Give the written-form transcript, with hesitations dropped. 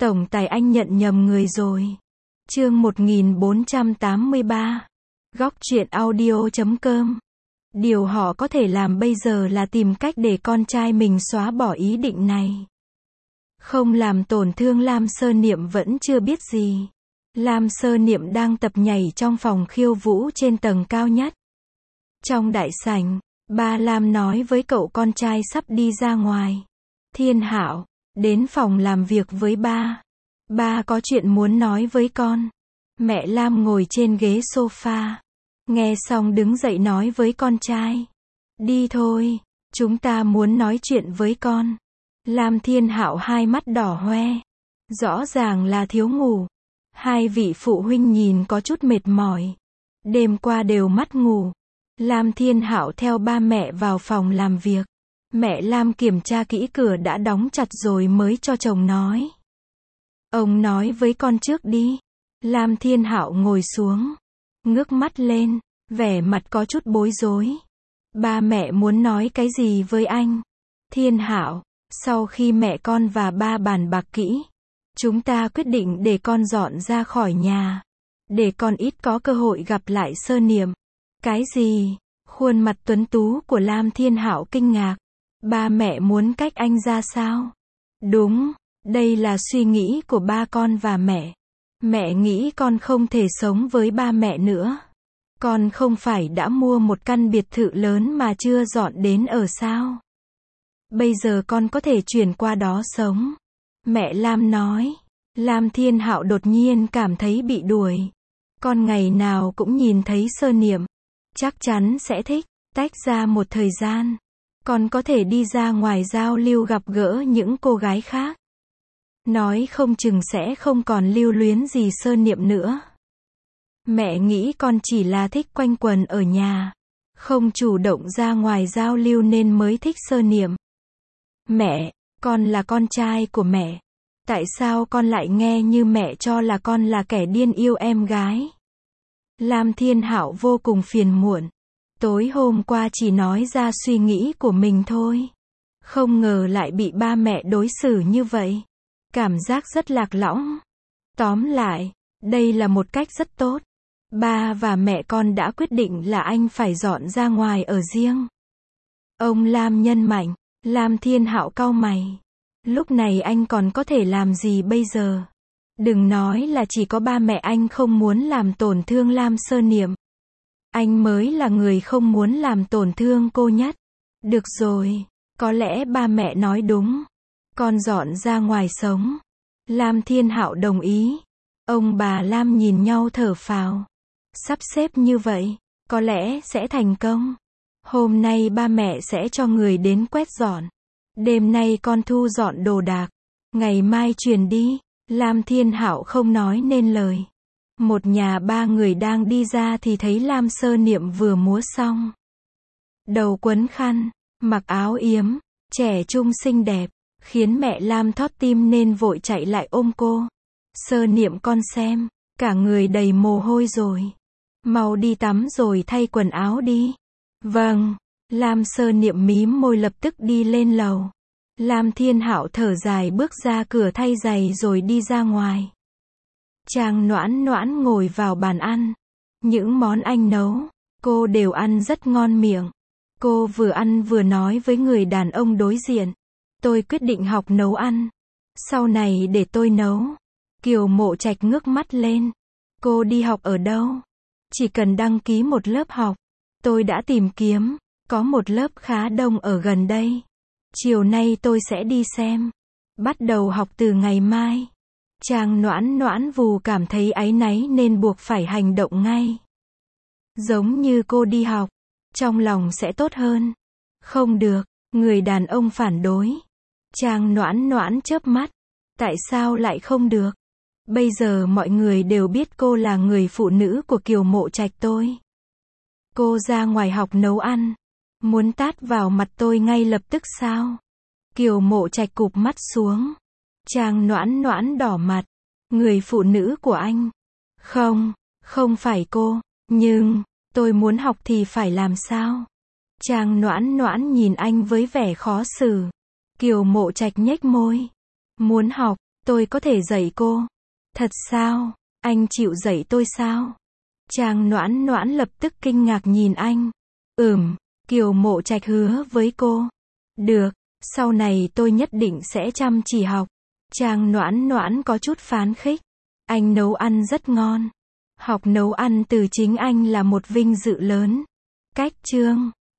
Tổng tài anh nhận nhầm người rồi. Chương 1483. Góc truyện audio.com. Điều họ có thể làm bây giờ là tìm cách để con trai mình xóa bỏ ý định này. Không làm tổn thương Lam Sơ Niệm vẫn chưa biết gì. Lam Sơ Niệm đang tập nhảy trong phòng khiêu vũ trên tầng cao nhất. Trong đại sảnh, ba Lam nói với cậu con trai sắp đi ra ngoài. Thiên Hạo, đến phòng làm việc với ba. Ba có chuyện muốn nói với con. Mẹ Lam ngồi trên ghế sofa. Nghe xong đứng dậy nói với con trai. Đi thôi, chúng ta muốn nói chuyện với con. Lam Thiên Hạo hai mắt đỏ hoe. Rõ ràng là thiếu ngủ. Hai vị phụ huynh nhìn có chút mệt mỏi. Đêm qua đều mất ngủ. Lam Thiên Hạo theo ba mẹ vào phòng làm việc. Mẹ Lam kiểm tra kỹ cửa đã đóng chặt rồi mới cho chồng nói. Ông nói với con trước đi. Lam Thiên Hạo ngồi xuống. Ngước mắt lên, vẻ mặt có chút bối rối. Ba mẹ muốn nói cái gì với anh? Thiên Hạo, sau khi mẹ con và ba bàn bạc kỹ, chúng ta quyết định để con dọn ra khỏi nhà. Để con ít có cơ hội gặp lại Sơ Niệm. Cái gì? Khuôn mặt tuấn tú của Lam Thiên Hạo kinh ngạc. Ba mẹ muốn cách anh ra sao? Đúng, đây là suy nghĩ của ba con và mẹ. Mẹ nghĩ con không thể sống với ba mẹ nữa. Con không phải đã mua một căn biệt thự lớn mà chưa dọn đến ở sao? Bây giờ con có thể chuyển qua đó sống. Mẹ Lam nói. Lam Thiên Hạo đột nhiên cảm thấy bị đuổi. Con ngày nào cũng nhìn thấy Sơ Niệm. Chắc chắn sẽ thích. Tách ra một thời gian. Con có thể đi ra ngoài giao lưu gặp gỡ những cô gái khác. Nói không chừng sẽ không còn lưu luyến gì Sơ Niệm nữa. Mẹ nghĩ con chỉ là thích quanh quần ở nhà. Không chủ động ra ngoài giao lưu nên mới thích Sơ Niệm. Mẹ, con là con trai của mẹ. Tại sao con lại nghe như mẹ cho là con là kẻ điên yêu em gái? Lam Thiên Hạo vô cùng phiền muộn. Tối hôm qua chỉ nói ra suy nghĩ của mình thôi. Không ngờ lại bị ba mẹ đối xử như vậy. Cảm giác rất lạc lõng. Tóm lại, đây là một cách rất tốt. Ba và mẹ con đã quyết định là anh phải dọn ra ngoài ở riêng. Ông Lam nhấn mạnh. Lam Thiên Hạo cau mày. Lúc này anh còn có thể làm gì bây giờ? Đừng nói là chỉ có ba mẹ anh không muốn làm tổn thương Lam Sơ Niệm. Anh mới là người không muốn làm tổn thương cô nhất. Được rồi, có lẽ ba mẹ nói đúng. Con dọn ra ngoài sống. Lam Thiên Hạo đồng ý. Ông bà Lam nhìn nhau thở phào. Sắp xếp như vậy, có lẽ sẽ thành công. Hôm nay ba mẹ sẽ cho người đến quét dọn. Đêm nay con thu dọn đồ đạc. Ngày mai chuyển đi. Lam Thiên Hạo không nói nên lời. Một nhà ba người đang đi ra thì thấy Lam Sơ Niệm vừa múa xong. Đầu quấn khăn, mặc áo yếm, trẻ trung xinh đẹp, khiến mẹ Lam thót tim nên vội chạy lại ôm cô. Sơ Niệm con xem, cả người đầy mồ hôi rồi. Mau đi tắm rồi thay quần áo đi. Vâng, Lam Sơ Niệm mím môi lập tức đi lên lầu. Lam Thiên Hạo thở dài bước ra cửa thay giày rồi đi ra ngoài. Trang Noãn Noãn ngồi vào bàn ăn. Những món anh nấu, cô đều ăn rất ngon miệng. Cô vừa ăn vừa nói với người đàn ông đối diện. Tôi quyết định học nấu ăn. Sau này để tôi nấu. Kiều Mộ Trạch ngước mắt lên. Cô đi học ở đâu? Chỉ cần đăng ký một lớp học. Tôi đã tìm kiếm. Có một lớp khá đông ở gần đây. Chiều nay tôi sẽ đi xem. Bắt đầu học từ ngày mai. Trang Noãn Noãn vù cảm thấy áy náy nên buộc phải hành động ngay. Giống như cô đi học. Trong lòng sẽ tốt hơn. Không được. Người đàn ông phản đối. Trang Noãn Noãn chớp mắt. Tại sao lại không được? Bây giờ mọi người đều biết cô là người phụ nữ của Kiều Mộ Trạch tôi. Cô ra ngoài học nấu ăn. Muốn tát vào mặt tôi ngay lập tức sao? Kiều Mộ Trạch cụp mắt xuống. Trang Noãn Noãn đỏ mặt. Người phụ nữ của anh. Không, không phải cô. Nhưng, tôi muốn học thì phải làm sao? Trang Noãn Noãn nhìn anh với vẻ khó xử. Kiều Mộ Trạch nhếch môi. Muốn học, Tôi có thể dạy cô. Thật sao? Anh chịu dạy tôi sao? Trang Noãn Noãn lập tức kinh ngạc nhìn anh. Kiều Mộ Trạch hứa với cô. Được, sau này tôi nhất định sẽ chăm chỉ học. Trang Noãn Noãn có chút phán khích. Anh nấu ăn rất ngon. Học nấu ăn từ chính anh là một vinh dự lớn. Cách chương